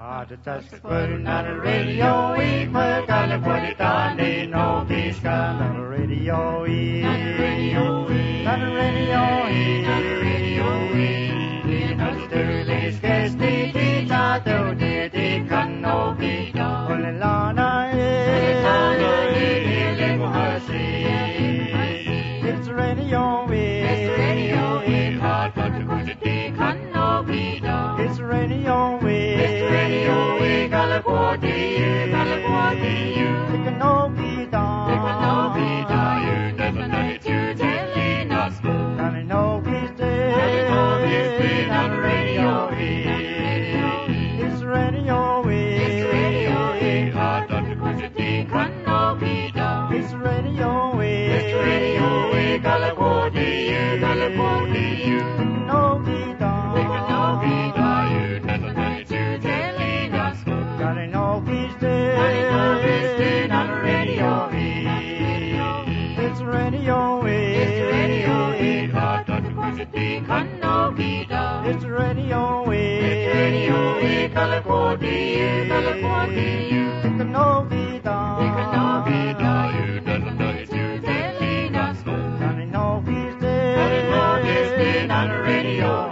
Put another radio, we put gonna put it on the no peace gun. Another radio, another radio, another radio, another radio. Another Sterling's guest, the teacher, the can no be done. Olelana, it's radio, it's radio, hard but to put it, can no be done. It's radio, California, it can no be done. It can no be done. You never know it, you telling us. And I know he's dead. On the radio, it's radio, it's radio, hard not to put it, can no be done. It's radio, California, it can no be done. It can no be done. You never know it, you telling us. Gotta know he's dead. On the radio, it's radio, hard not to put it, can no be done. It's radio, California, it can no be done. It can no be done. You never know it, you telling us. Gotta know he's dead. Gotta know he's dead on the radio.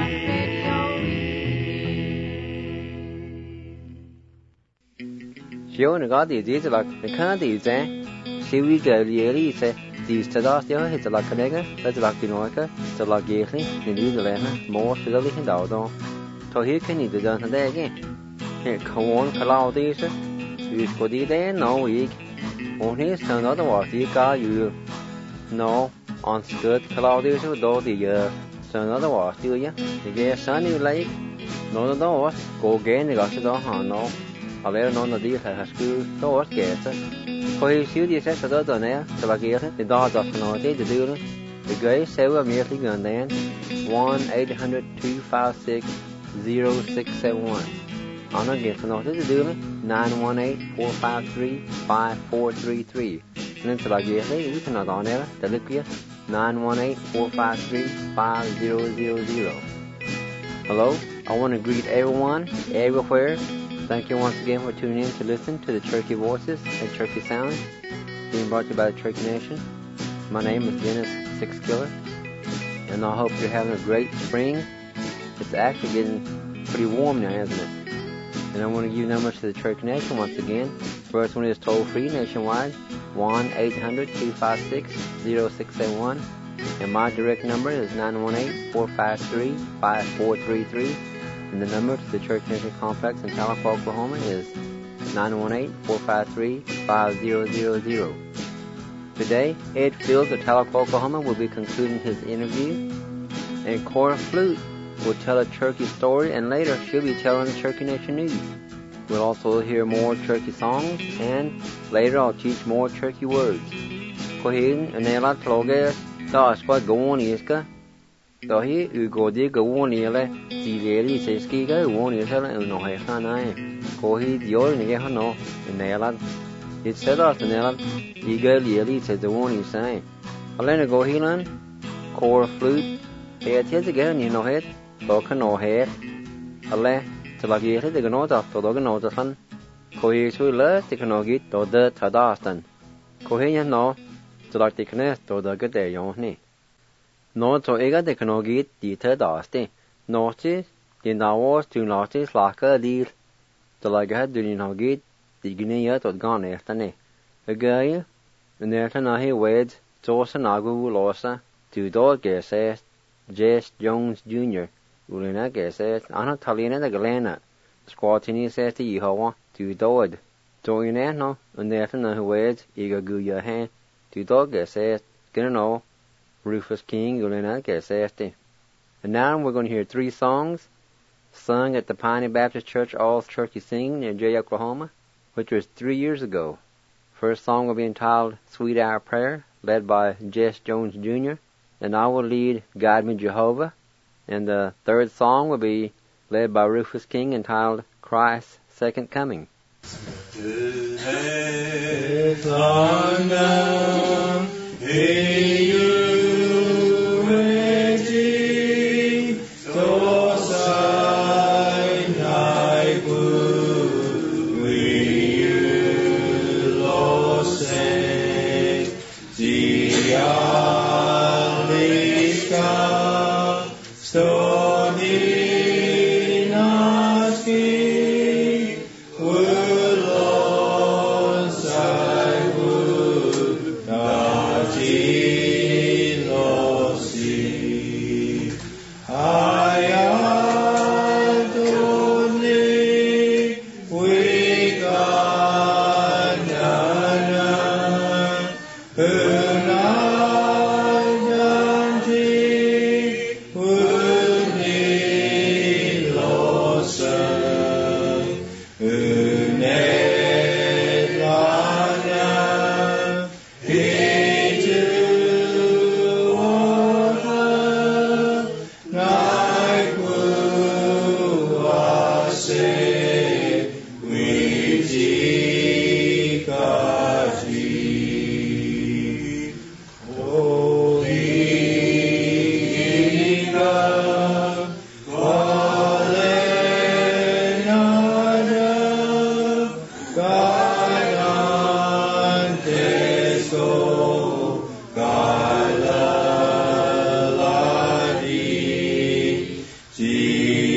Shion gadi diz lak kandi ze shiwi galieri se diz tadas yo hit lak kanega dat lak dinoika dat lak gehni in Nederlanden more fideli in daudo to hier kan niet de dan again here gewoon kalau deze u voor die day no week on his son other was die ka you no on skirt kalau deze do die son other was do ya the sun you like no was go again the got do ha no Allee, non dat die gaat school, zo wordt het. Voor je stuur die zegt dat dan hè, te lageren, de dag dat van ooit te doen. De guy zei we meer gaan dan 1-800-256-0671. Ander geeft van ooit te doen 918-453-5433. En te lageren, je kan dan hè, dat lukt je 918-453-5000. Hello, I want to greet everyone, everywhere. Thank you once again for tuning in to listen to the Cherokee Voices and Cherokee Sounds, being brought to you by the Cherokee Nation. My name is Dennis Six Killer, and I hope you're having a great spring. It's actually getting pretty warm now, isn't it? And I want to give you numbers to the Cherokee Nation once again. First one is toll-free nationwide, 1-800-256-0671. And my direct number is 918-453-5433. And the number to the Cherokee Nation Complex in Tahlequah, Oklahoma is 918-453-5000. Today, Ed Fields of Tahlequah, Oklahoma will be concluding his interview. And Cora Flute will tell a Cherokee story, and later she'll be telling the Cherokee Nation news. We'll also hear more Cherokee songs, and later I'll teach more Cherokee words. Kohin and Ela Tloge, that's what going is. Đó hi go đi go won ile ti le li se ski ga won ile sa no hai khana e ko hi dio ni ga no ne la it said us ne la I ga li se the won is sai ale go hi lan Cora Flute e ti ga ni no het to ka no het ale ta la gi he de no ta to do ga no ta san ko hi su le ti ka no gi to de ta da stan ko hi ya no ta la ti ka to da ga de yo ni No to ega de knogit di te daste. Noche di nawas tu noche slaka dir. De laga du ni nogit di gnia tot gan ertane. Agaya nerta nahi wed tosa nagu losa tu do geses Jess Jones Jr. Ulina geses ana talina de galena. Squatini says to Yehovah tu doed. To ina no nerta nahi wed ega guya han tu do geses gonna know Rufus King, Ulina, Geseste. And now we're going to hear 3 songs sung at the Piney Baptist Church All Cherokee Sing near Jay, Oklahoma, which was 3 years ago. First song will be entitled Sweet Hour Prayer, led by Jess Jones Jr., and I will lead Guide Me Jehovah. And the third song will be led by Rufus King, entitled Christ's Second Coming. Good.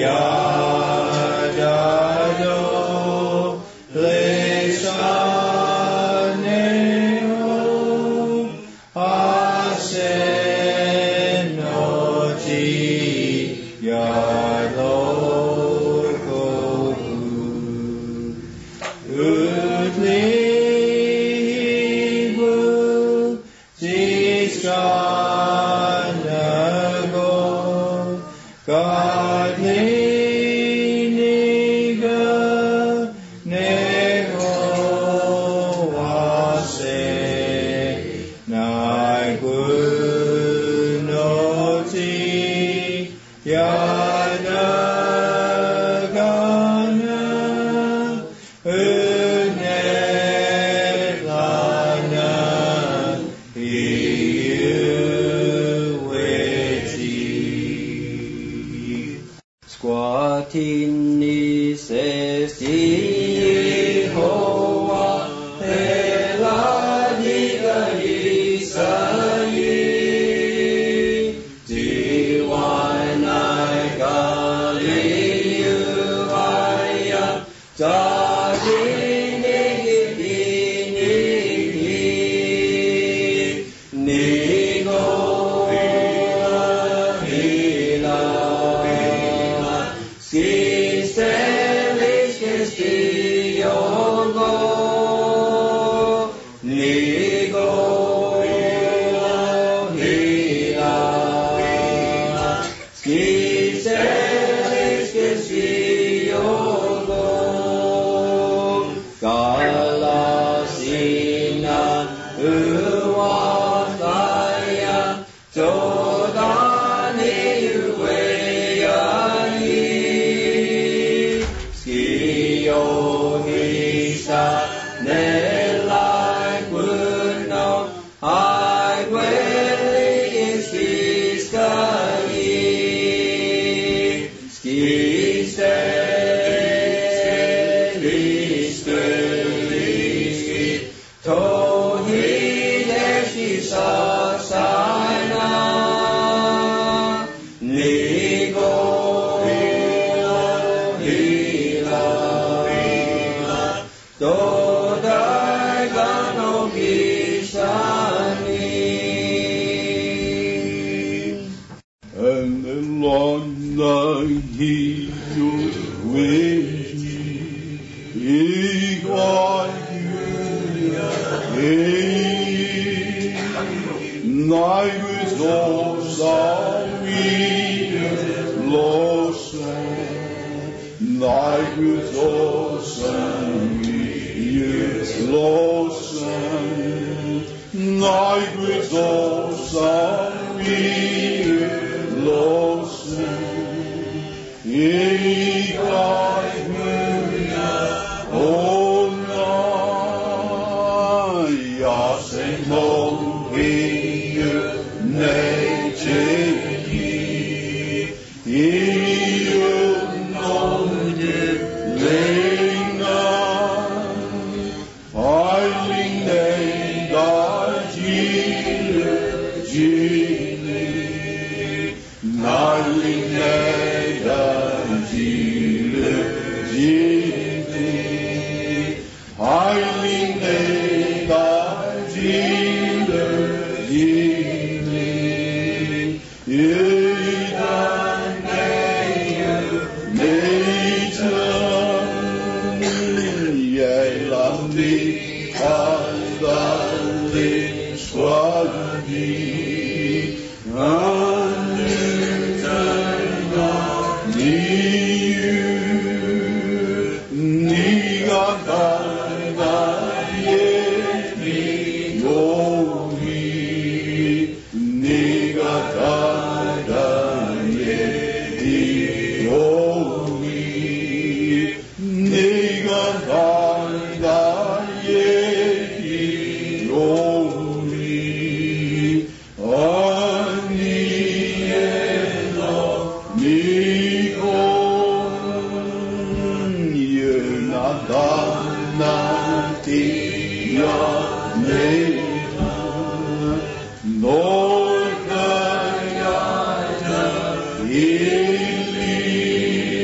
Lord, guide us,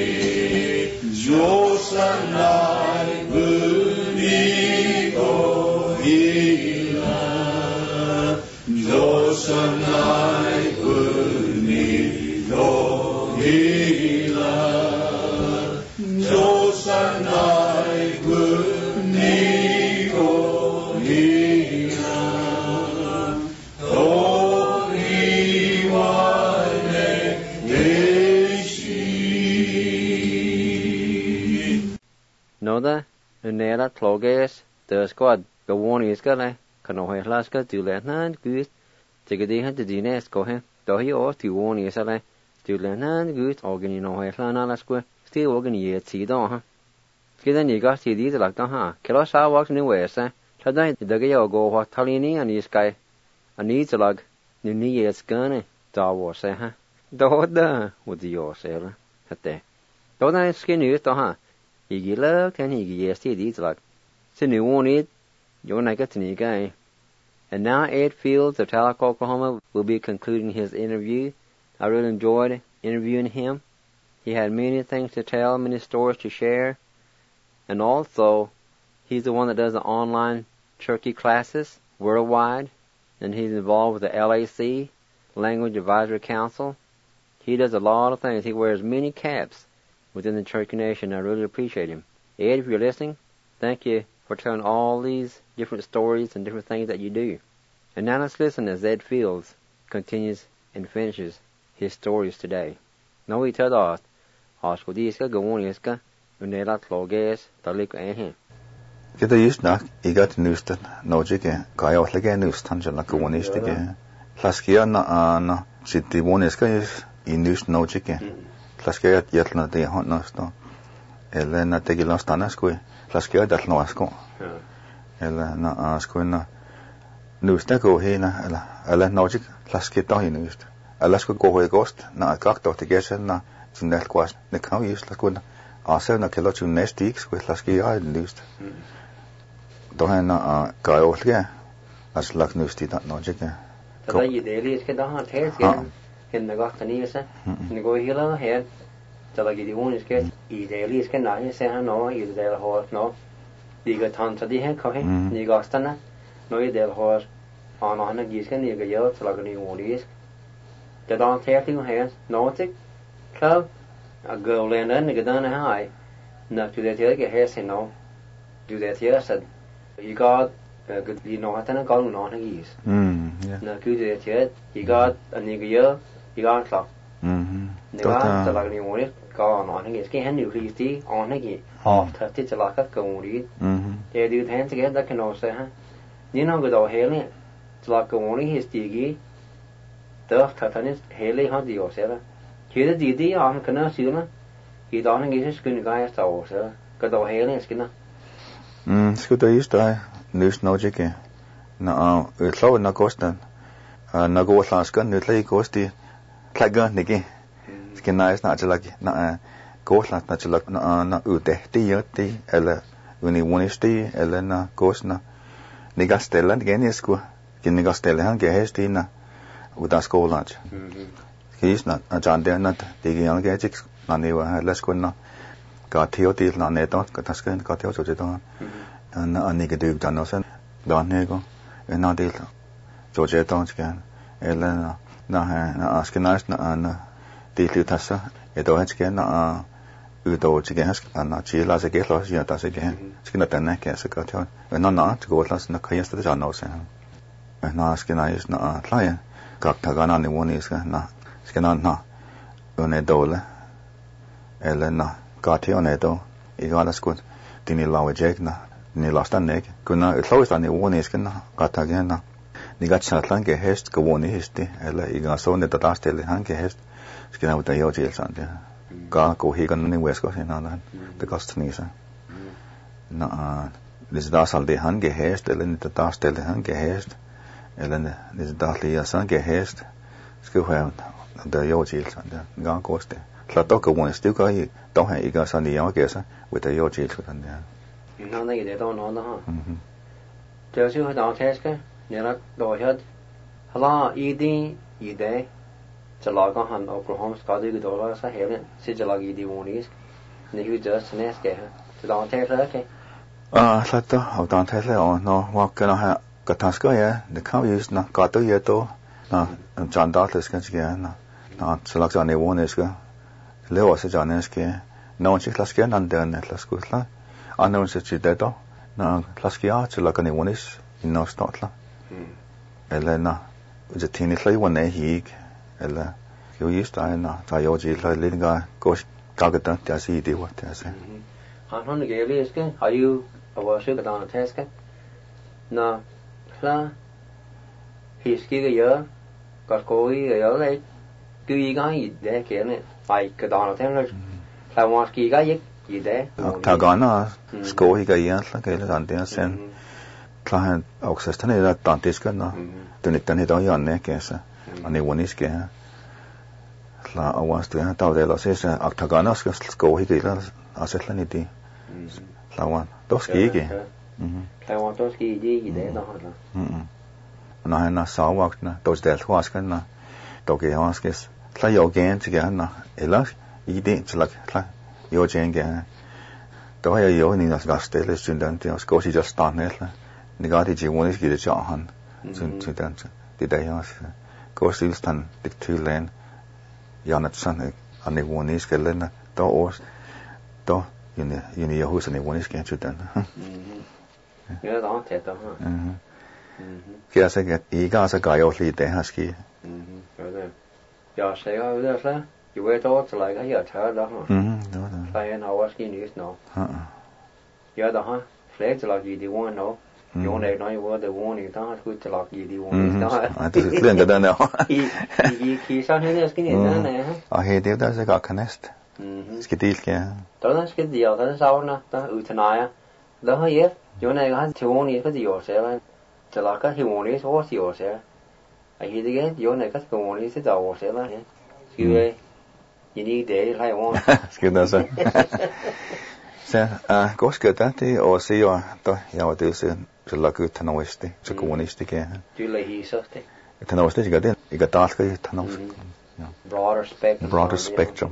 Noda unera tloges the squad go one is gale kano he laska du lenan gus tigadi han de dines go he do he or tu one is ale du lenan gus organi no he lana la squa still organi ye ti do ha kidan ni ga ti di la ka ha kelo sa wax ni we sa thadai de ge yo go wa thalini ani sky ani tlag ni ni ye skane da wo se ha do da wo di yo se la hate do da skin ni to ha igi la kan igi ye ti di tlag sin ni one it yo na ga ni guy. And now Ed Fields of Talac, Oklahoma will be concluding his interview. I really enjoyed interviewing him. He had many things to tell, many stories to share. And also, he's the one that does the online Cherokee classes worldwide. And he's involved with the LAC, Language Advisory Council. He does a lot of things. He wears many caps within the Cherokee Nation. I really appreciate him. Ed, if you're listening, thank you for telling all these different stories and different things that you do. And now let's listen as Ed Fields continues and finishes his stories today. Now we tell us, Oscodiska, Gawoniska, Unela Tloges, Talik Ahem. Get the use knock, he got Newston, no jigger, Kayot again, Newston, like Gawonistica. Laskia na City Woniska is in News no jigger. Laskia Yetna de Hot Nosto. Elena Tegilastanasque. Laskia that no asco. Elena asquina Newsta go hena, Ellen Nogic, Laskia dohi newst. Alaska go away ghost, na a cocktail to get na Jinel quas, the cow use Lascuna. Also, na kilochu nest weeks with Laskia and newst. Dohena Gaolia, as luck newsty that Nogic. So you daily is get on tails again. In the Goctanisa, and the go hill ahead. So like the one is get, he daily is get not, you say, no, you the horse, no. You got on to the head, coffee, you got stana, no, you del horse, on a giskin, you get yelled, so like a new one is. The don't take your hands, no, tick, club, a girl land and get down high. Not to that here, get hair, say no. Do that here, said, you got, good, you know, what I'm going on a geese. No, good that here, you got a nigger year, you got a clock. The got the like new one. Gone on again. Skin new please tea on again. Half touched it like a go read. They do hands together can also, huh? You know, good old Haley. It's like only his diggy. The Tatanis Haley had the yourself. Here the DD on Canal Sula. He don't get his skin guy as to sir. Good old Haley and Skinner. Scoot I used to news no jicky. No, it's low in the coast then. No go with last gun, it's like ghosty. Clagger Nicky. Skin nice, not like not ghost, not like not ute, tea, ella, when he won his tea, Elena, ghost, na Nigastella, again is go, Nigastella, get his tea, with our school lunch. He's not a John Dare, not digging on gadgets, none they were less good now. Got Teo teeth, not net on, got a skin, got Teo to on, and a nigger duke, Jonathan, Don Nego, and not deal. Georgette on scan, Elena, na asking nice, na deeply tassa, it always can Udo Chigas, and not she las a get lost yet as again. Skin at the neck as a got her, and not to go last in the case of the Janos. And asking I is not a client, got Tagana, the one is not skin on na Unedole, Elena, got here on Edo, he got us good, Dini Lawa Jagna, Ni lost a neck, good now, it's always on the one is got again. Ni got Shatlan get hest, go on history, Ella, you got so that the last daily hand get hest, skin out the Yojil on there. Go he got in West Coast in Ireland, the Costinisa. No, this das all the hand get hest, Ellen the last daily hand get hest, Ellen this darkly son get hest, skill where the Yojil on there, gone coast there. Slatoka one still got you, don't have you got Sunday Yogasa with the Yojil on there. You know, they don't know the huh? Tells you how to ask her. Near the head. Hello, Ede, Jalaga Han, Oklahoma, Scotty, the dollars, a helen, Sigilog Ede one is, and you just an ask her. To don't tell her, okay? Sato, don't tell her, or no, what can I have? Gataska, yeah, the cow is not got to yet, though. No, John Douglas can again. No, select on the one is go. Leo was a John Eske. No one she's last again, and then at last good. I know that she's dead, though. No, Laskia, to like any one is in no start. Elena, with a teeny clay one day he, Ella, you used to, Tayoji, like little guy, gosh, Gagata, that's easy what I say. Han hun gælder iske. Har you a worship at on a task? Na, la. Hiski ga yo. Got koi ga yo le. Cứ ý cái gì để kia này phải cái đó là thế rồi. Là một kỳ cái gì để. Ta gana sko hi ga yan la ke la ante sen. Tla oxestan era tantis ka na. Tunit tan hito yan ne ke sa. Ani wonis ke. La awas tu ha ta de la se sa aktagana sko hi ga la asetla ni ti. La wan dos ki ke. La wan dos ki gì để đó là. Na na sa wak na dos del was kan na. To ke was ke. Tla yo gen ti ga na. Ela I din til la yo gen ge. To ha yo ni nas gastel stundan ti sko si just stand net la. Ni ga ti ji wonis gi de cha han. Sun dan ti da yo. Go still stand dik tu len. Janat san ani wonis ke len to os to yuni yo hus ani wonis ke chutan. Nhớ đó thiệt đó ha. Kia se get I ga sa ga yo li de haski. Rồi đó. Giờ sẽ có đó là you wait all till like I heard đó ha. Đó đó. Phải nó was skin is no. Giờ đó ha. Flag till like you do one no. You want to know what the warning đó good till like you do one đó. Ti len da da no. Ki sa hết skin is đó nè. He de da se ga kanest. Skidil ke. Đó là cái điều đó sao nó đó tonight. Đó hết. Chỗ này có thiếu warning có gì ở sẽ till like cái warning số gì ở sẽ. Ai thì cái chỗ này cái warning sẽ đầu sẽ là hết. Chứ you need để lại one. Skida sa. Se go skida ti o si yo to ya wa tu se la ku tanawesti se komunisti ke. Tu le hi soste. Tanawesti ga de I ga ta ka tanawesti. Broader spectrum.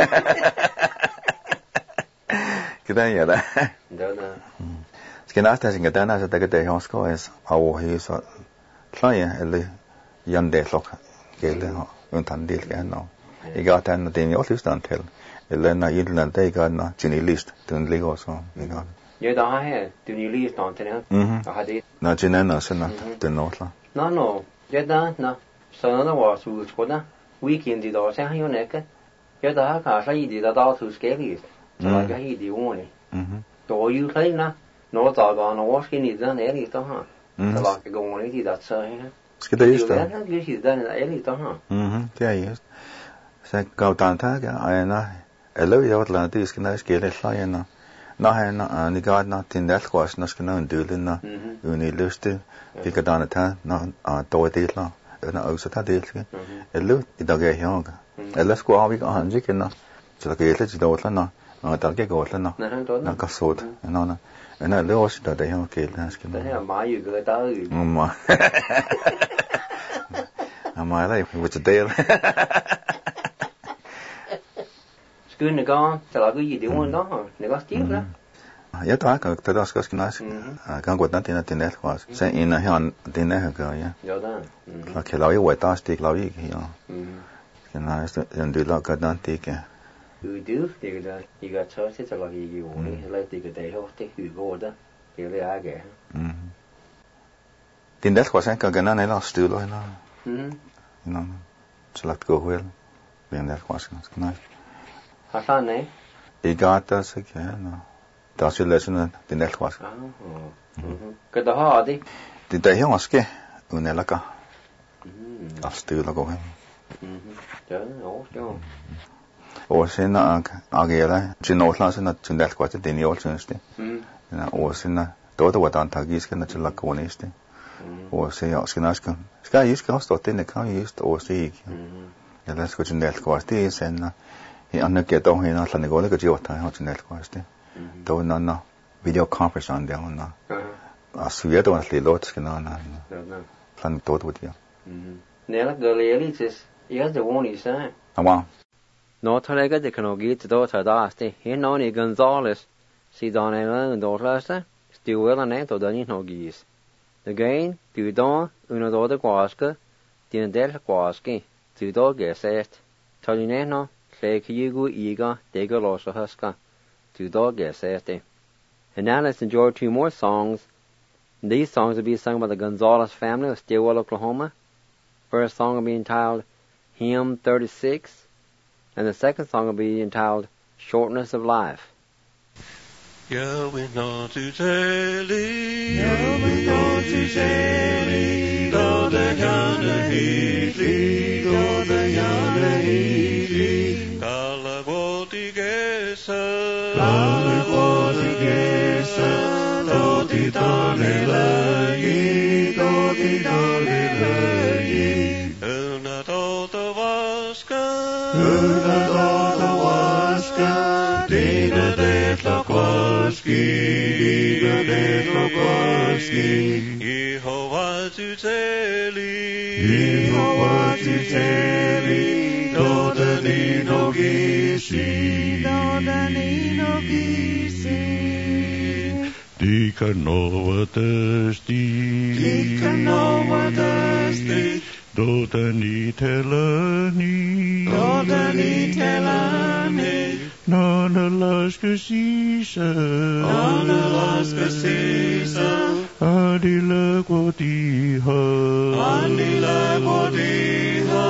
Kida ya da. Đó là. Skina sta singa dana sa daga de hosko es awo hi so tlaye ele yande lok ke le ho un tan dil ke no. I got an the all list until Elena Irland they got na Ginny list to Lego so you know. Nhớ đó ha, tu ni list on thế nào. Có hay đi. Na Ginny na sen na the no la. No. Nhớ đó na. Sau đó vào su chỗ đó. Weekend đi đó sẽ hay hơn cái. Nhớ đó cả sai đi đó su scary. Cho là cái đi uống này. Đó you thấy na. Nó tạo ra nó wash cái gì đó này đi đó ha. Cho là cái gông này thì đặt sai ha. Ska det just det. Det är ju där är lite ha. Det är just. Så gav dan ta ga ana. Eller jag vet inte det ska näs gele slayna. Na hena ni ga na tin det kwas na ska na dulna. Uni luste. Det ga dan ta na to det la. Na också ta det ska. Eller idag är jag. Eller ska ha vi han ju kunna. Så det gele det då la na. Ta ge gå la na. Na ka sod. Na. Na le os da det jag gele ska. Det är mai ju går där. Mamma. Mamma lại with the deal. Skulle gå så là cái gì đi uống đó, này có tiếc đó. Ja ta ka ta das kas knas. Kan godt natin natin net was. Sen ina han din ne ga ja. Ja da. La ke la yo ta stik la vi ja. Knas en du la ka dan tik. Du det där. I got så så là cái uống này lại det det ho det hur går det. Det är det jag. Din det was en ka gana ne la stu lo na. No. Så lagt gå vel. Den det was knas. Hasan nej. I gata så ke no. Da skulle lesson din det was. Cái đó ha đi. Det där är ganska unelaka. Stu la gå hem. Ja, ja. Och sen agera chinotla sen att den det was den jag syns det. Och sen då det var dan tagis kan det la koniste. Och sen jag ska ju ska stå den kan just och se. Jag läs den det was det sen I anna ke to hina la negole ke jota ha den det was det. Då na video conference on där na. Asvia då att låt ska na. Plan då då det. Nej, det är lite jag det var ni så. Wow. No talega de kan git då ta daste. He no ni Gonzales. Si donela då lasta. Stiwela ne då ni no gis. The gain du då uno då de quaska. Din del quaski. Du då geset. Taline no Klekigu iga dega losa huska. Du då geset. And now let's enjoy two more songs. These songs will be sung by the Gonzales family of Stillwell, Oklahoma. First song will be entitled Hymn 36, and the second song will be entitled Shortness of Life. Yahweh not to Zeli, Yahweh not to Zeli, do the Yana Hili, do the Yana Hili, Kalagoti Gesa, Kalagoti Gesa, do the Donelai, do the Donelai, Una Toto Vaska, Una Toto Vaska, Dina de Tlokoski, Dina de Tlokoski, Yehovah to Zeli, Yehovah to Zeli, Dodani no Gisi, Dodani no Gisi, Dikanova thirsty, Dikanova thirsty, Dodani telani, Dodani telani, Nana Laska Sisa, Nana Laska Sisa, Adila Quodiha, Adila Quodiha,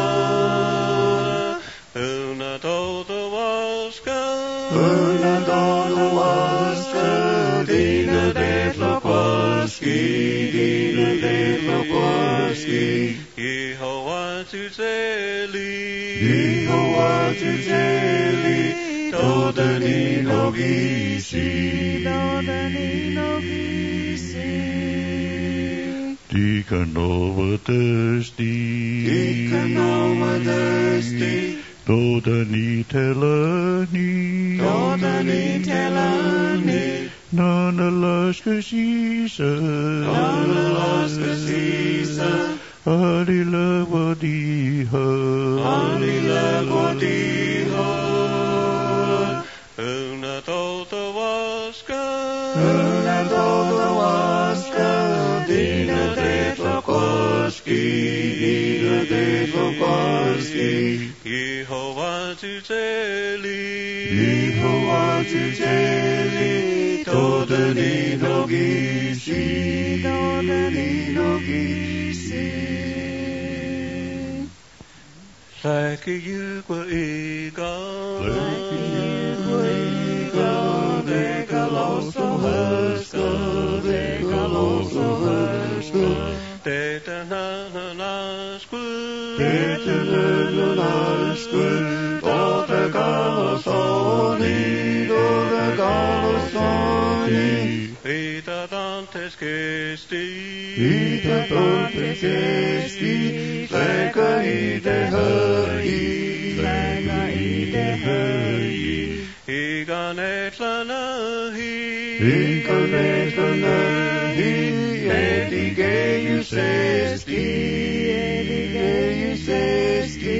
Una Toto Vaska, Una Toto Vaska, Dina de Tlokoski, Dina de Tlokoski, Yehovah to Zeli, Yehovah to Zeli, Dodani no Gisi, Dodani no Gisi, Dikanova thirsty, Dikanova thirsty, Dodani telani, Dodani telani, Nana Laska Sisa, Nana Laska Sisa, Adila Quodiha, Adila Quodiha, Una Toto Vaska, Una Toto Vaska, Dina de Tlokoski, Dina de Tlokoski, Yehovah to Zeli, Yehovah to Zeli, Dodani no Gisi, Dodani no Gisi. Like you were eagle, like you were eagle, they caloso huska, they caloso huska, they tananasku, they tananasku, do the calosoni, do the calosoni, vita dantes gesti, vita dantes gesti, lega ide lega ide Iganet lanahi, Iganet lanahi, edigeius esti, edigeius esti.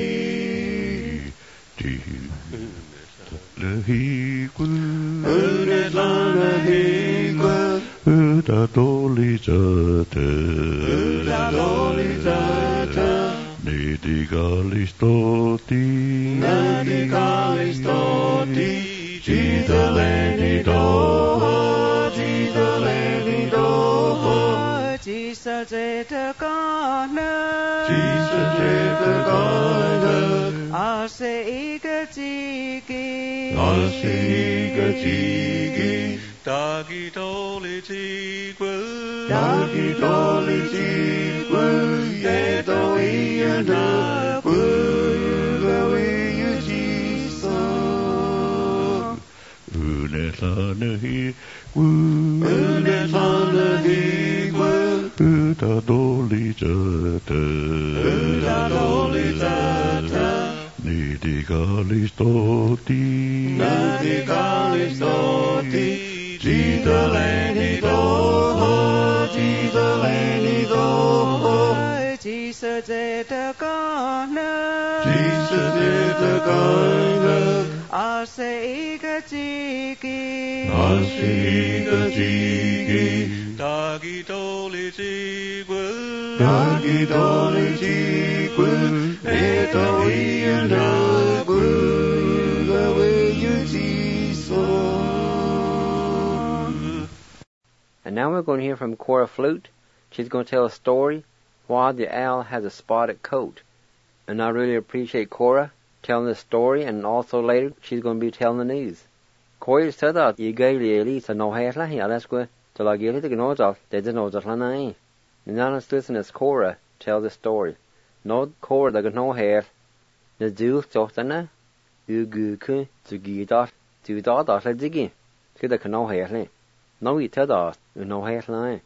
Unet lanahiqua, Uta dolizata, Uta dolizata, Nidigalistoti, Nidigalistoti, Gidaleni doho, Gidaleni doho, Jesus etakana, Jesus etakana, Ase igatiki, Ase igatiki, Dagi doli tigwa, Dagi doli tigwa, Yedo iyanagwa, Gawi yujisa. Unet lanahi, Unet lanahi, Uta doli jata, Uta doli jata, Nidigalistoti, Nidigalistoti, Gidaleni doho, Gidaleni doho, Jesus etakana, Jesus etakana, Ase igatiki, Ase igatiki, Dagi doli tigwa, Dagi doli tigwa, Eto iyanagwa, Gawe yujiso. And now we're going to hear from Cora Flute. She's going to tell a story, Why the Owl Has a Spotted Coat. And I really appreciate Cora telling this story, and also later she's going to be telling the news. Koi sada I gaili sa no hairla hi alasque to la gili the gnozal they didn't know that lana. Nana's listeners Cora tell the story. No Cora the no hair. The do softana you guku to gidar to da la digi. To the no hairly. No we tell us no hairline.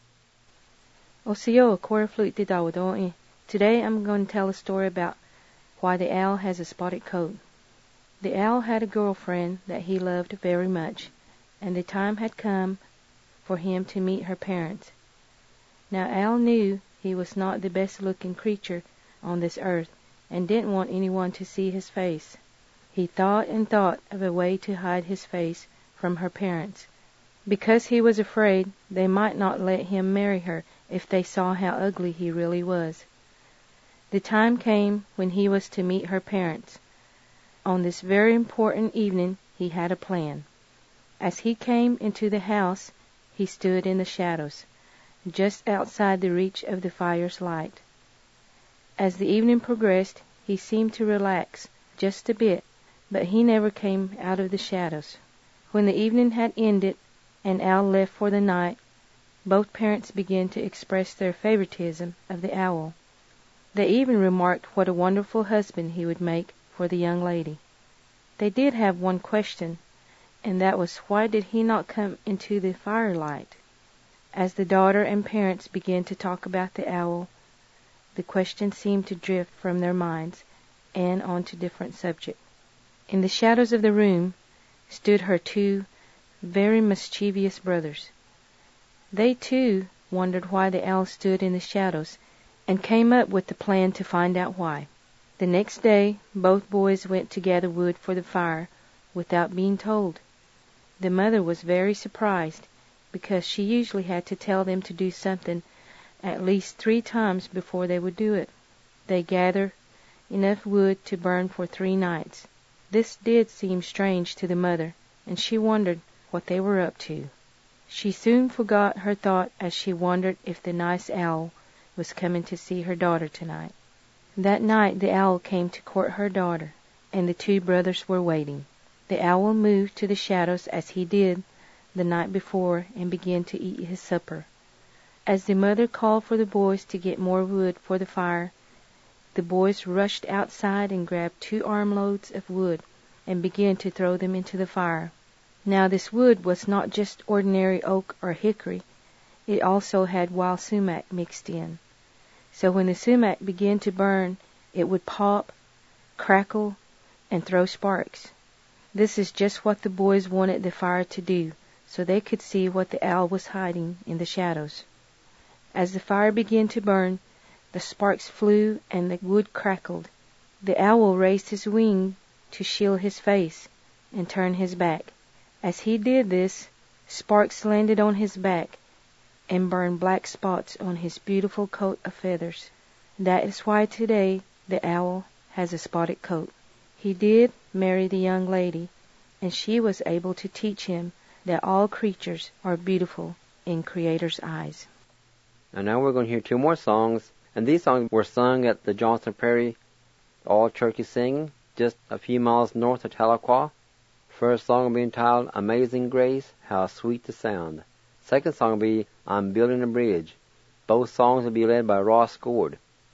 Osio Cora flute the dawadoi. Today I'm going to tell a story about why the owl has a spotted coat. The owl had a girlfriend that he loved very much, and the time had come for him to meet her parents. Now Owl knew he was not the best-looking creature on this earth, and didn't want anyone to see his face. He thought and thought of a way to hide his face from her parents, because he was afraid they might not let him marry her if they saw how ugly he really was. The time came when he was to meet her parents. On this very important evening he had a plan. As he came into the house, he stood in the shadows, just outside the reach of the fire's light. As the evening progressed, he seemed to relax just a bit, but he never came out of the shadows. When the evening had ended and Owl left for the night, both parents began to express their favoritism of the owl. They even remarked what a wonderful husband he would make for the young lady. They did have one question, and that was why did he not come into the firelight? As the daughter and parents began to talk about the owl, the question seemed to drift from their minds and on to different subjects. In the shadows of the room stood her two very mischievous brothers. They too wondered why the owl stood in the shadows, and came up with the plan to find out why. The next day both boys went to gather wood for the fire without being told. The mother was very surprised, because she usually had to tell them to do something at least 3 times before they would do it. They gathered enough wood to burn for 3 nights. This did seem strange to the mother, and she wondered what they were up to. She soon forgot her thought as she wondered if the nice owl was coming to see her daughter tonight. That night the owl came to court her daughter, and the 2 brothers were waiting. The owl moved to the shadows as he did the night before and began to eat his supper. As the mother called for the boys to get more wood for the fire, the boys rushed outside and grabbed 2 armloads of wood and began to throw them into the fire. Now this wood was not just ordinary oak or hickory, it also had wild sumac mixed in. So when the sumac began to burn, it would pop, crackle, and throw sparks. This is just what the boys wanted the fire to do, so they could see what the owl was hiding in the shadows. As the fire began to burn, the sparks flew and the wood crackled. The owl raised his wing to shield his face and turn his back. As he did this, sparks landed on his back and burned black spots on his beautiful coat of feathers. That is why today the owl has a spotted coat. He did marry the young lady, and she was able to teach him that all creatures are beautiful in Creator's eyes. And now we're going to hear 2 more songs, and these songs were sung at the Johnson Prairie All Turkey Singing, just a few miles north of Tahlequah. First song will be entitled Amazing Grace, How Sweet the Sound. Second song will be I'm Building a Bridge. Both songs will be led by Ross Gord.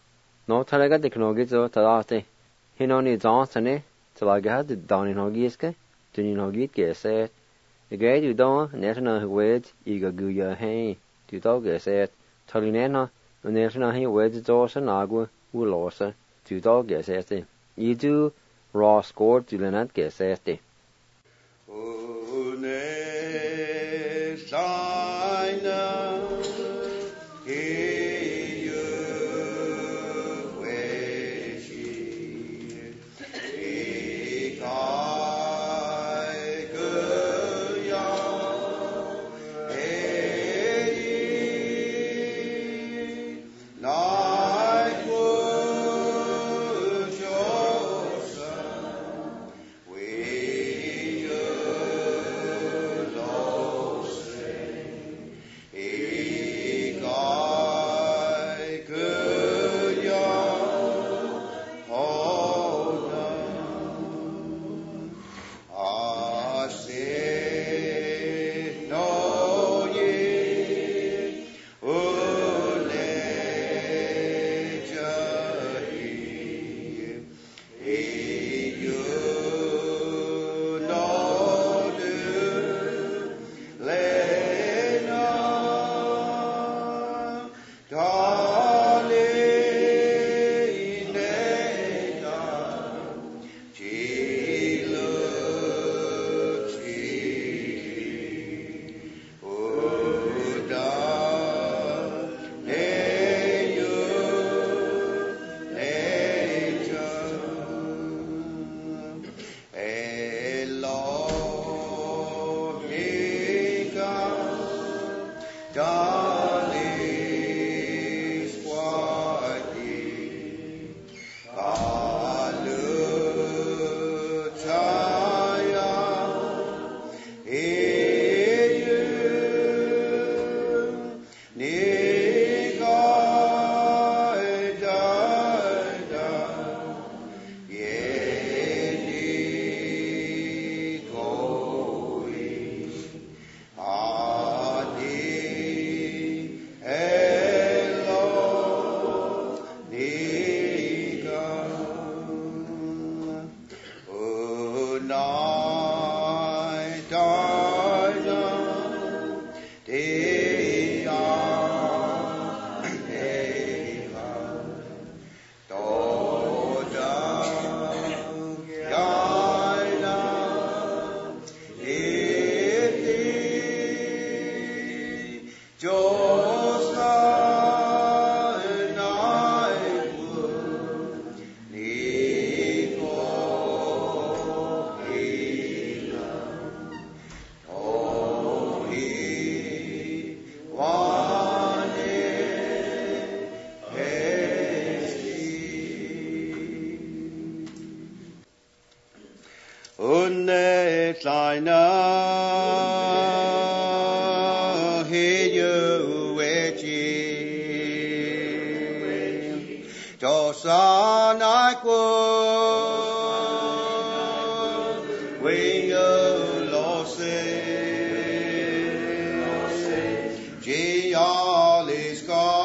No talaga de knogizo talate. Hinoni Johnson talaga de Donny Nogiska, Tuni Nogit Geset. The great you don't, Netana who weds, Ega Guya Hay, to dog Geset. Tolinena, and Netana he weds Dorsa Nagua, Ulorsa, to dog Geset. You do Ross Gord to Lenat Geset. We China, he you which Josan I quote, we lost it, Gialis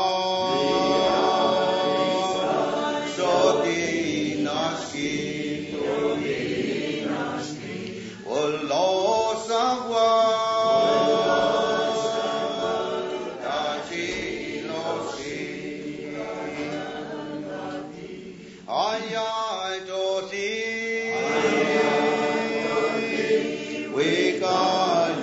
God, so dinaski, loss of one, Dachi losi, Ayai Doti, we got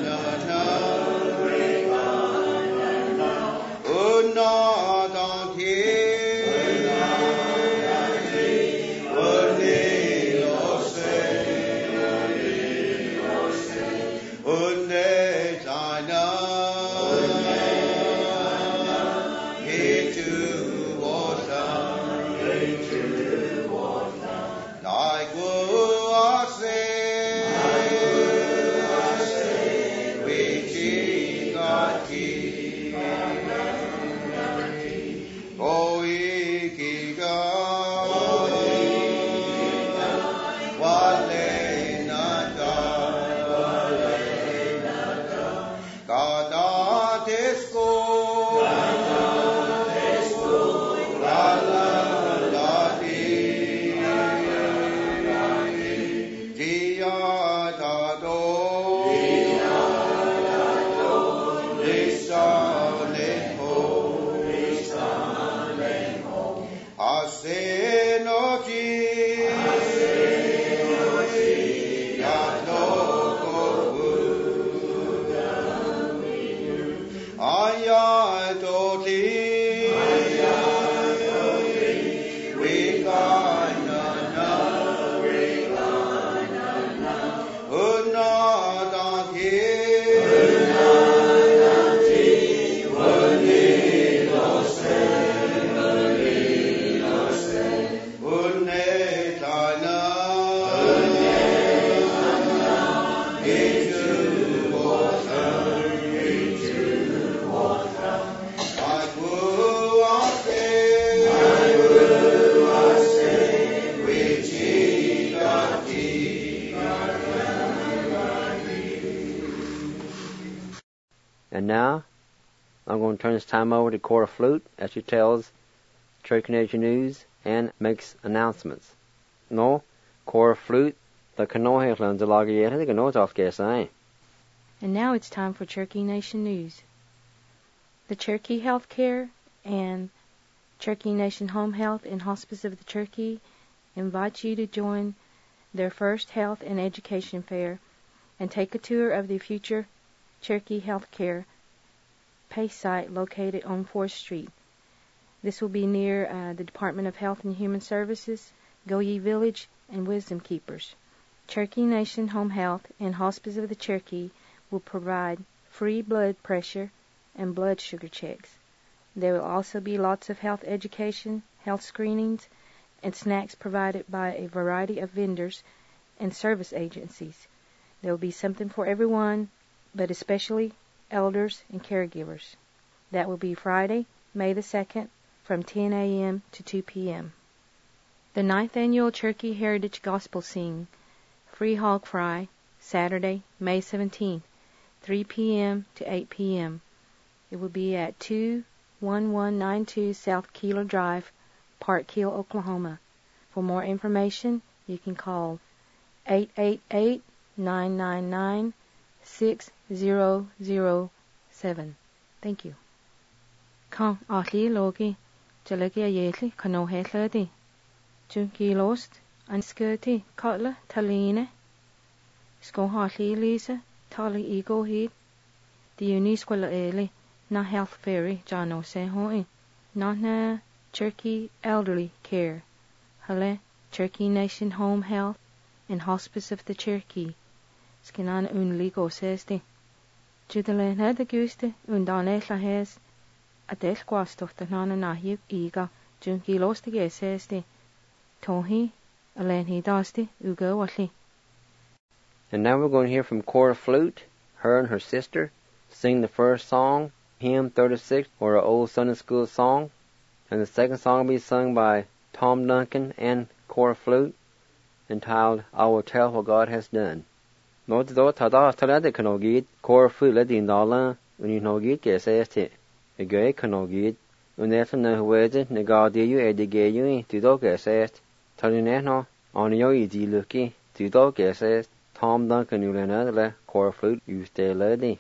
And now, I'm going to turn this time over to Cora Flute as she tells Cherokee Nation news and makes announcements. No, Cora Flute, the Kanohelan Zalagi, the Kanotof. And now it's time for Cherokee Nation news. The Cherokee Healthcare and Cherokee Nation Home Health and Hospice of the Cherokee invite you to join their first health and education fair and take a tour of the future Cherokee Healthcare PACE site located on 4th Street. This will be near the Department of Health and Human Services, Goyee Village, and Wisdom Keepers. Cherokee Nation Home Health and Hospice of the Cherokee will provide free blood pressure and blood sugar checks. There will also be lots of health education, health screenings, and snacks provided by a variety of vendors and service agencies. There will be something for everyone, but especially elders and caregivers. That will be Friday, May the 2nd, from 10 a.m. to 2 p.m. The 9th Annual Cherokee Heritage Gospel Sing, Free Hog Fry, Saturday, May 17th, 3 p.m. to 8 p.m. It will be at 21192 South Keeler Drive, Park Hill, Oklahoma. For more information, you can call 888-999-6007. Thank you. Kan ahli logi jalagi ayeli kano hetladi. Junki lost anskirti katla taline. Sko ahli lisa tali ego hid. The unisquala eli na health fairy jano se hoi. Na Cherokee Elderly Care. Hale Cherokee Nation Home Health and Hospice of the Cherokee. Skinan ligo sesti. Judale na de guste dane lahes. Adel kwastof de nana nahi iga junki lostige sesti. Tohi alen hi dasti ugo wali. And now we're going to hear from Cora Flute, her and her sister, sing the first song, Hymn 36, or an old Sunday school song. And the second song will be sung by Tom Duncan and Cora Flute, entitled, I Will Tell What God Has Done. Nói tới thà đó thà lẽ cái nội ghi Cora Flute lấy tiền đó là người nội ghi cái sẽ thế cái cái nội ghi người ta nói về chứ người ta đi yêu đi cái yêu từ đó cái sẽ thà nên nó anh yêu gì được cái từ đó cái sẽ Tom Duncan yêu lên là Cora Flute yêu tới lấy đi.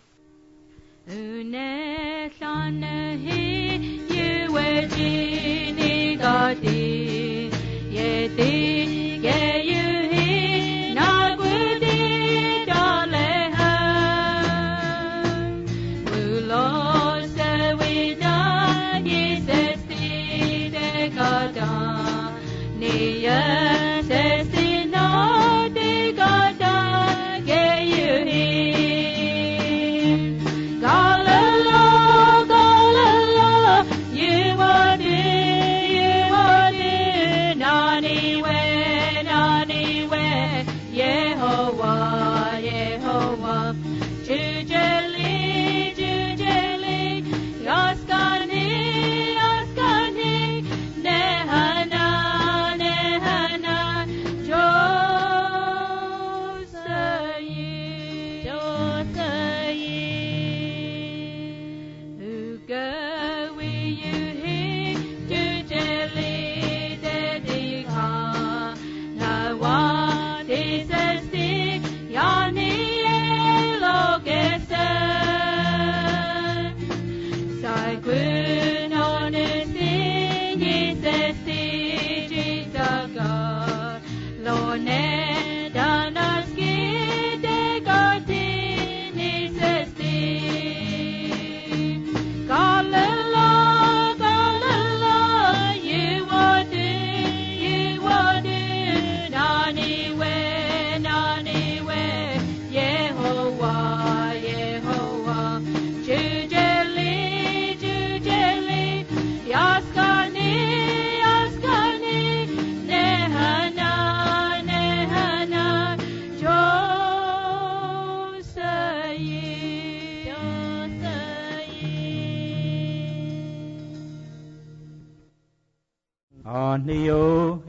Onio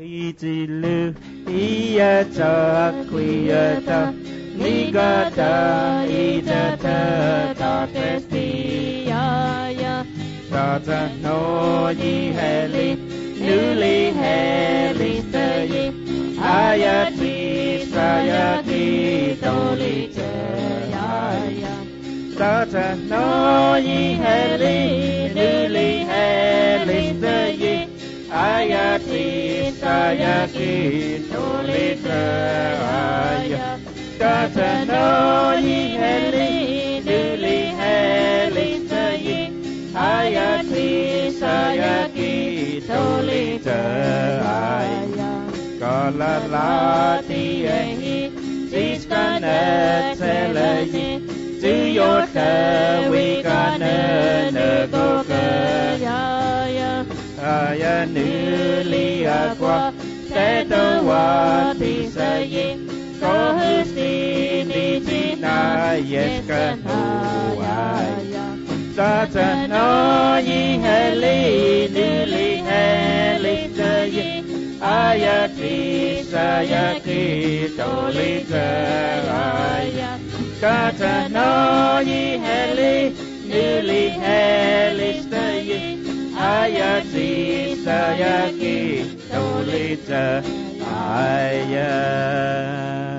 itilu iata quiata ligata itata tapestia Sata no ye heli newly heli stayi ayati sayati dolite Sata no ye heli newly heli stayi Ayati sayaki tolita aya Tata no ye heli newly heli sayi Ayati sayaki tolita aya Kala lati ehi Ziskana telayi Do your we gonna negoka Aya nuli aqua Teto wati sayi Kohusti nitina yeskanu aya Sata no ye heli nuli heli sayi Ayati sayaki tolita aya Sata no ye heli nuli heli sayi Ayati sayaki tolita aya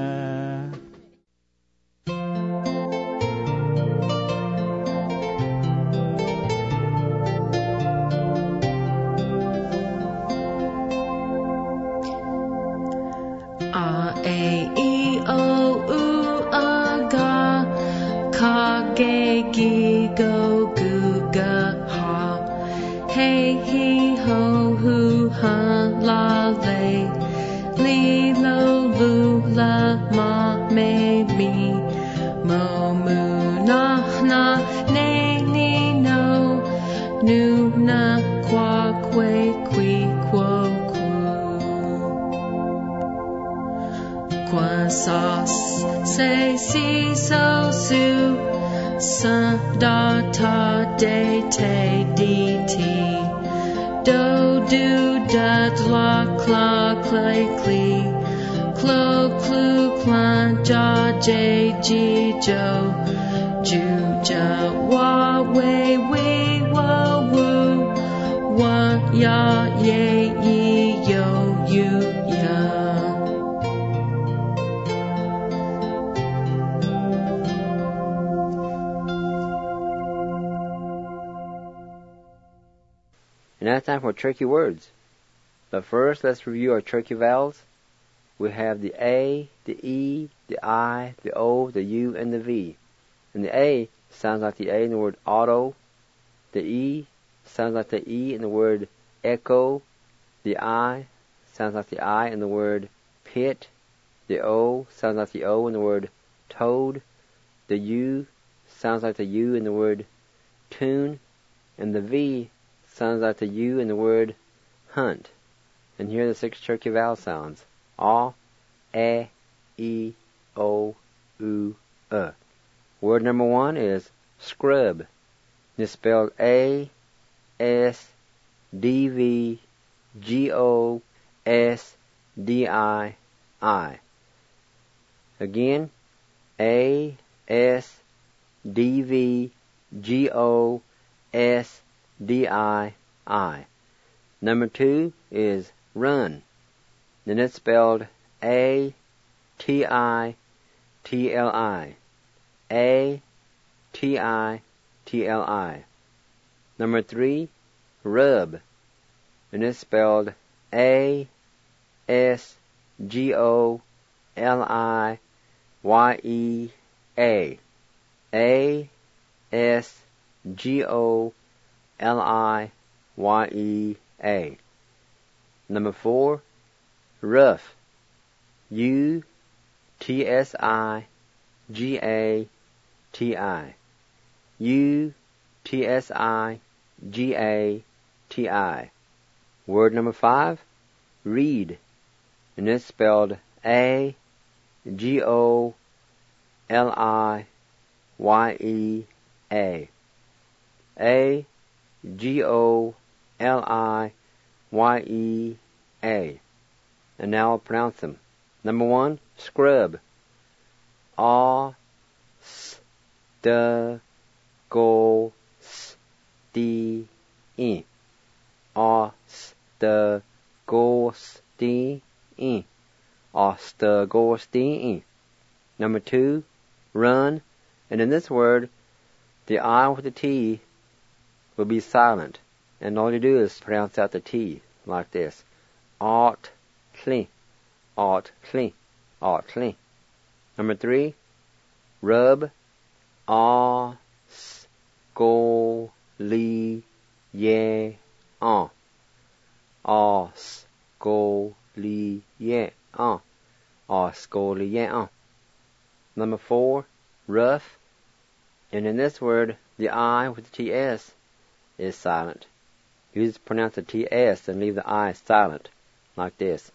A E O U A Ga Ka Ge Gi Go Gu Ga Ha Hey he ho hu ha la le li lo lu la ma me mi mo mu na na ne ni no nu na qua que qui quo qua sa se si so su sa da ta de te di ti do do da la cla clay clee clo clu clan ja j g jo ju ja wa wei wei wa woo wa ya ye yi yo you ya. And now it's time for turkey words. But first, let's review our turkey vowels. We have the A, the E, the I, the O, the U, and the V. And the A sounds like the A in the word auto. The E sounds like the E in the word echo. The I sounds like the I in the word pit. The O sounds like the O in the word toad. The U sounds like the U in the word tune. And the V sounds like the U in the word hunt. And here are the 6 turkey vowel sounds. A, E, O, U, E. Word number 1 is scrub. It's spelled A-S-D-V-G-O-S-D-I-I. Again, A-S-D-V-G-O-S-D-I-I. Number 2 is run. And it's spelled A-T-I-T-L-I. A-T-I-T-L-I. Number 3, rub. And it's spelled A-S-G-O-L-I-Y-E-A. A-S-G-O-L-I-Y-E-A. Number 4, rough. U-T-S-I-G-A-T-I. U-T-S-I-G-A-T-I. Word number 5, read. And it's spelled A-G-O-L-I-Y-E-A. A-G-O-L-I-Y-E-A. And now I'll pronounce them. Number 1, scrub. A-S-T-G-O-S-T-E. A-S-T-G-O-S-T-E. A-S-T-G-O-S-T-E. Number 2, run. And in this word, the I with the T will be silent. And all you do is pronounce out the T like this. Art-ly. Art-ly. Art-ly. Number 3, rub. A-S-C-O-L-Y-E-A. A-S-C-O-L-Y-E-A. A-S-C-O-L-Y-E-A. Number 4, rough. And in this word, the I with the T-S is silent. You just pronounce the T-S and leave the I silent, like this.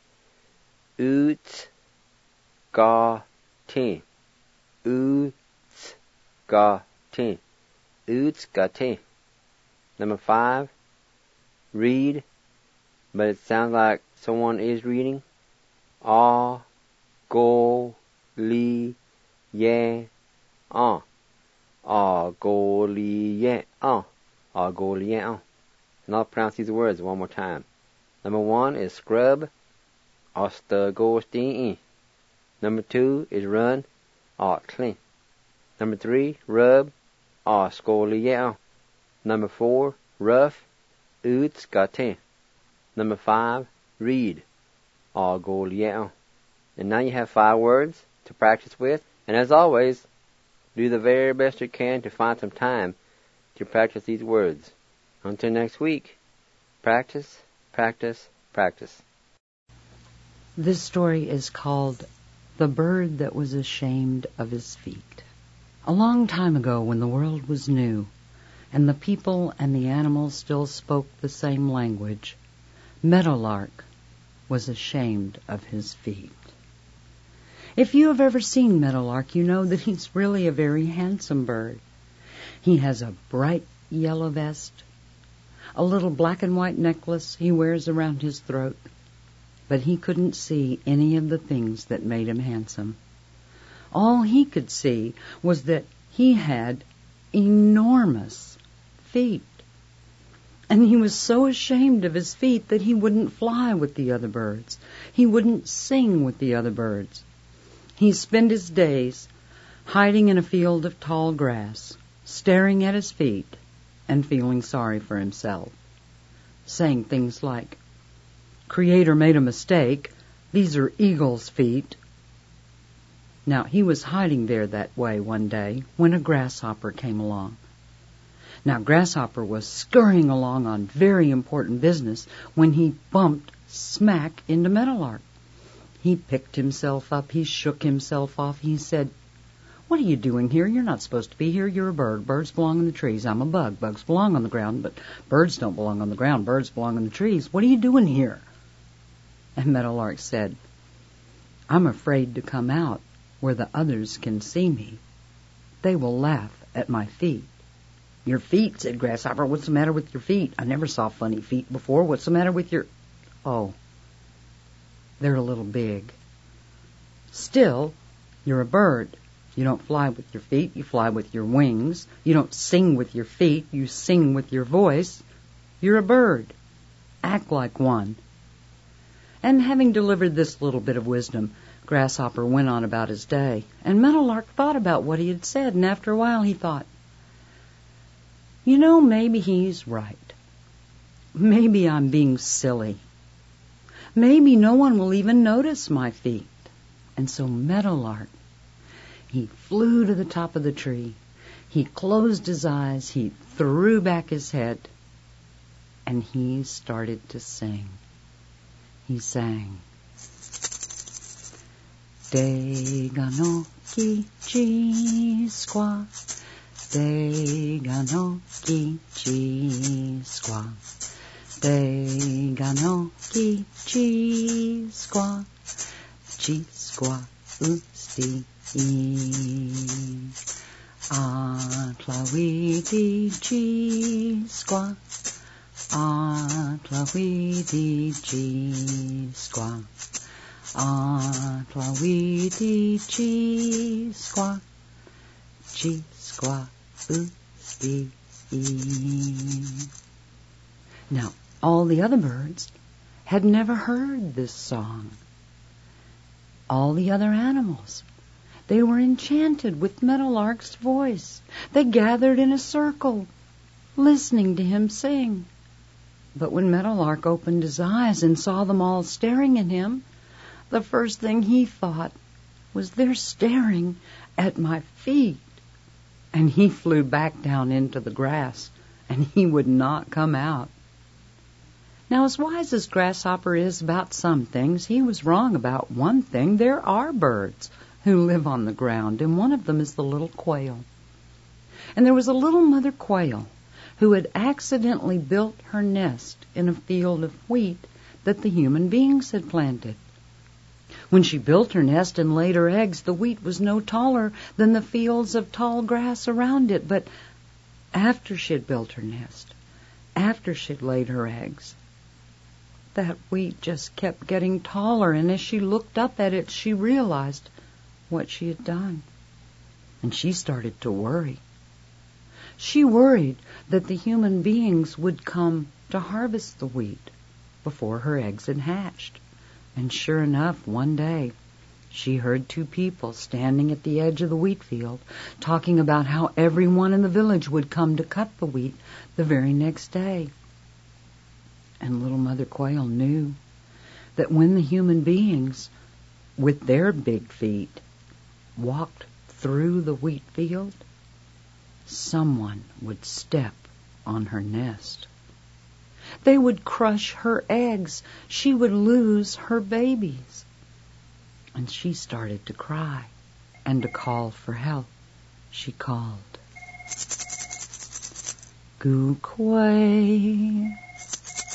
Oots-ga-ting. Oots-ga-ting. Oots-ga-ting. Number 5, read, but it sounds like someone is reading. A-go-li-ye-a. A-go-li-ye-a. A-go-li-ye-a. And I'll pronounce these words one more time. Number 1 is scrub. A-S-T-G-O-S-T-E. Number 2 is run. A-T-L-Y. Number 3, rub. A-S-C-O-L-Y-E-A. Number 4, rough. Oots-ga-ting. Number 5, read. A-go-li-ye-a. And now you have 5 words to practice with. And as always, do the very best you can to find some time to practice these words. Until next week, practice, practice, practice. This story is called The Bird That Was Ashamed of His Feet. A long time ago, when the world was new, and the people and the animals still spoke the same language, Meadowlark was ashamed of his feet. If you have ever seen Meadowlark, you know that he's really a very handsome bird. He has a bright yellow vest, a little black and white necklace he wears around his throat, but he couldn't see any of the things that made him handsome. All he could see was that he had enormous feet. And he was so ashamed of his feet that he wouldn't fly with the other birds. He wouldn't sing with the other birds. He spent his days hiding in a field of tall grass, staring at his feet and feeling sorry for himself, saying things like, "Creator made a mistake. These are eagle's feet." Now, he was hiding there that way one day when a grasshopper came along. Now, Grasshopper was scurrying along on very important business when he bumped smack into Meadowlark. He picked himself up. He shook himself off. He said, "What are you doing here? You're not supposed to be here. You're a bird. Birds belong in the trees. I'm a bug. Bugs belong on the ground, but birds don't belong on the ground. Birds belong in the trees. What are you doing here?" And Meadowlark said, "I'm afraid to come out where the others can see me. They will laugh at my feet." "Your feet," said Grasshopper. "What's the matter with your feet? I never saw funny feet before. What's the matter with your—" "Oh, they're a little big." "Still, you're a bird. You don't fly with your feet, you fly with your wings. You don't sing with your feet, you sing with your voice. You're a bird. Act like one." And having delivered this little bit of wisdom, Grasshopper went on about his day. And Meadowlark thought about what he had said, and after a while he thought, "You know, maybe he's right. Maybe I'm being silly. Maybe no one will even notice my feet." And so Meadowlark, he flew to the top of the tree. He closed his eyes. He threw back his head. And he started to sing. He sang, "Dega no kichi squaw. Dega no kichi squaw. Dega no kichi squaw. Chi squaw usti e. Atlawidi chi squaw. Atlawidi chi squaw. Atlawidi chi squaw. Chi squaw usti e." Now, all the other birds had never heard this song. All the other animals, they were enchanted with Meadowlark's voice. They gathered in a circle, listening to him sing. But when Meadowlark opened his eyes and saw them all staring at him, the first thing he thought was, "They're staring at my feet." And he flew back down into the grass, and he would not come out. Now, as wise as Grasshopper is about some things, he was wrong about one thing. There are birds who live on the ground, and one of them is the little quail. And there was a little mother quail who had accidentally built her nest in a field of wheat that the human beings had planted. When she built her nest and laid her eggs, the wheat was no taller than the fields of tall grass around it. But after she had built her nest, after she had laid her eggs, that wheat just kept getting taller, and as she looked up at it, she realized what she had done. And she started to worry. She worried that the human beings would come to harvest the wheat before her eggs had hatched. And sure enough, one day, she heard two people standing at the edge of the wheat field talking about how everyone in the village would come to cut the wheat the very next day. And little Mother Quail knew that when the human beings, with their big feet, walked through the wheat field, someone would step on her nest. They would crush her eggs. She would lose her babies. And she started to cry and to call for help. She called, "Goo quay,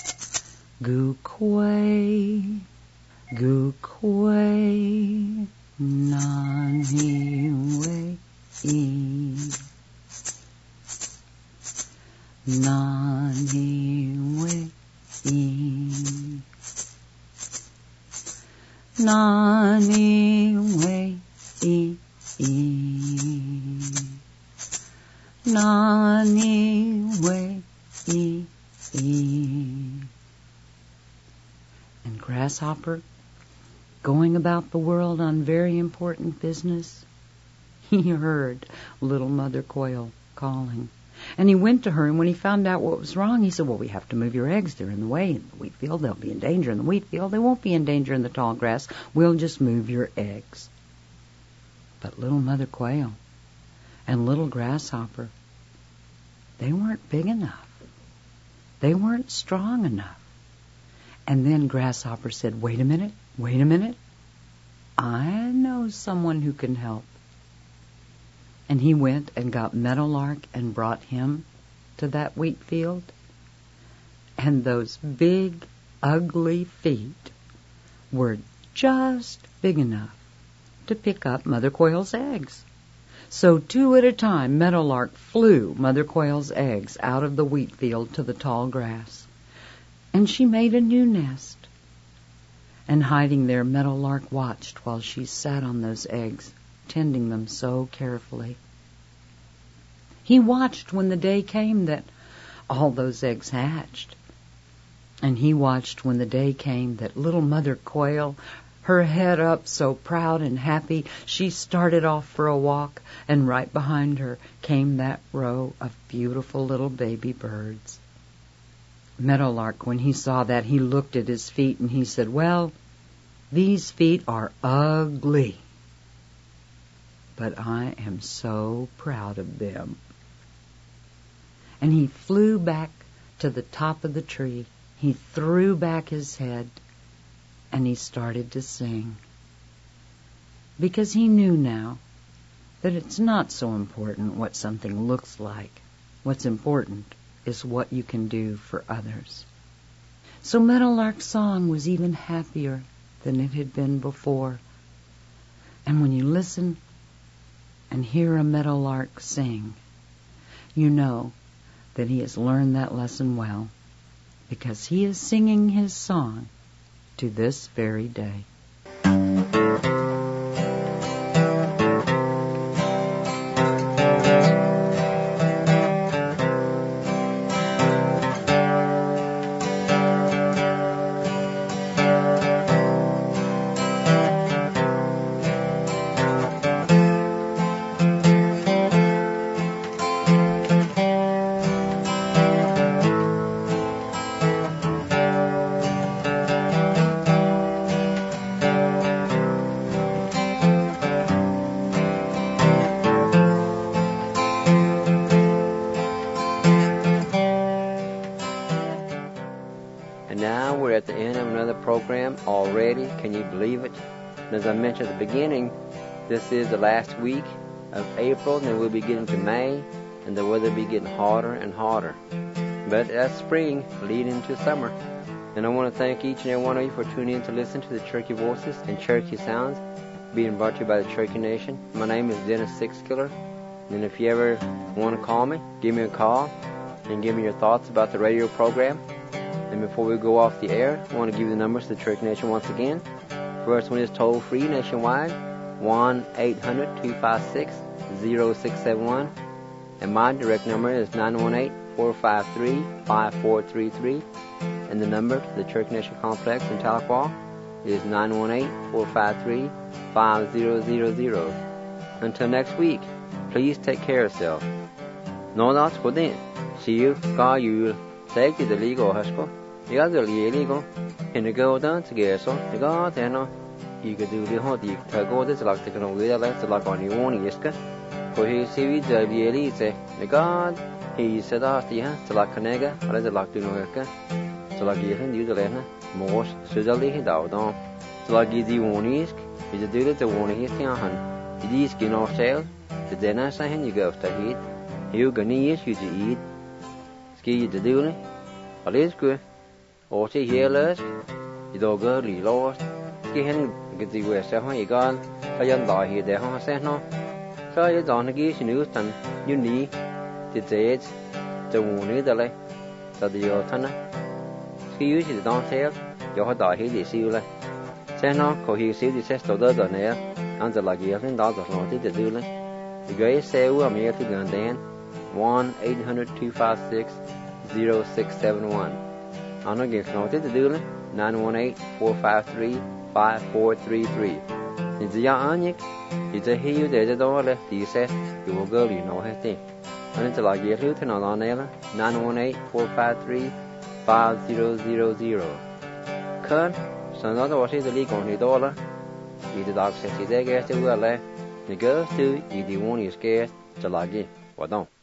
goo quay, goo quay, Nani-we-e. Nani-we-e. Nani-we-e. Nani-we-e. And Grasshopper, going about the world on very important business, he heard little Mother Quail calling. And he went to her, and when he found out what was wrong, he said, well, we have to move your eggs. They're in the way in the wheat field. They'll be in danger in the wheat field. They won't be in danger in the tall grass. We'll just move your eggs. But little Mother Quail and little Grasshopper, they weren't big enough. They weren't strong enough. And then Grasshopper said, wait a minute. I know someone who can help. And he went and got Meadowlark and brought him to that wheat field. And those big, ugly feet were just big enough to pick up Mother Quail's eggs. So 2 at a time, Meadowlark flew Mother Quail's eggs out of the wheat field to the tall grass. And she made a new nest. And hiding there, Meadowlark watched while she sat on those eggs, tending them so carefully. He watched when the day came that all those eggs hatched. And he watched when the day came that little Mother Quail, her head up so proud and happy, she started off for a walk, and right behind her came that row of beautiful little baby birds. Meadowlark, when he saw that, he looked at his feet and he said, well, these feet are ugly, but I am so proud of them. And he flew back to the top of the tree. He threw back his head and he started to sing. Because he knew now that it's not so important what something looks like. What's important is what you can do for others. So Meadowlark's song was even happier than it had been before. And when you listen and hear a meadowlark sing, you know that he has learned that lesson well, because he is singing his song to this very day. At the end of another program already. Can you believe it? And as I mentioned at the beginning, this is the last week of April, and then we'll be getting to May, and the weather will be getting hotter and hotter. But that's spring leading into summer. And I want to thank each and every one of you for tuning in to listen to the Cherokee Voices and Cherokee Sounds, being brought to you by the Cherokee Nation. My name is Dennis Sixkiller, and if you ever want to call me, give me a call and give me your thoughts about the radio program. And before we go off the air, I want to give you the numbers to the Cherokee Nation once again. First one is toll-free nationwide, 1-800-256-0671. And my direct number is 918-453-5433. And the number to the Cherokee Nation Complex in Tahlequah is 918-453-5000. Until next week, please take care of yourself. No, that's good then. See you, God, you take the legal hasko. You got the legal. And the go down together, so you got there no. You could do the hot, you could go this like the can with the like on your own, Yiska. For he see the elite, the God, he said, after you to like Canega, or is it like to know, so like you can do the letter, more, so the lady down. So like you do one is, is a do the one here, Tiahan. It is skin off sale, the dinner saying you go to eat. You can eat, you to eat. Ski you to do it. All is good. Or see here, less. You don't go, lost. Khi hen cái gì về sẽ hỏi con cái dân đòi thì để họ sẽ nó cái dân đòi cái xin nữ tần như ní thì dễ chồng nữ đó lấy đó điều thân á khi yếu thì đón sẽ cho họ đòi thì siêu lấy sẽ nó có hiểu siêu thì sẽ tổ đó rồi này anhจะ lagi lên đó rồi nó thìจะดูlấy the great say we are here to go dan 1-800-256-0671 anh nói cái nó thìจะดูlấy 918-453-5433 thì chỉ có anh nhé thìจะhiểu để cho đó là thì sẽ you will go you know hết đi anhจะ lagi thứ thế nào đó này là 918-453-5000 khẩn sau đó tôi sẽ đi còn thì đó là vì the dog says he's there to là the girls too you do want is scared to lagi hoạt động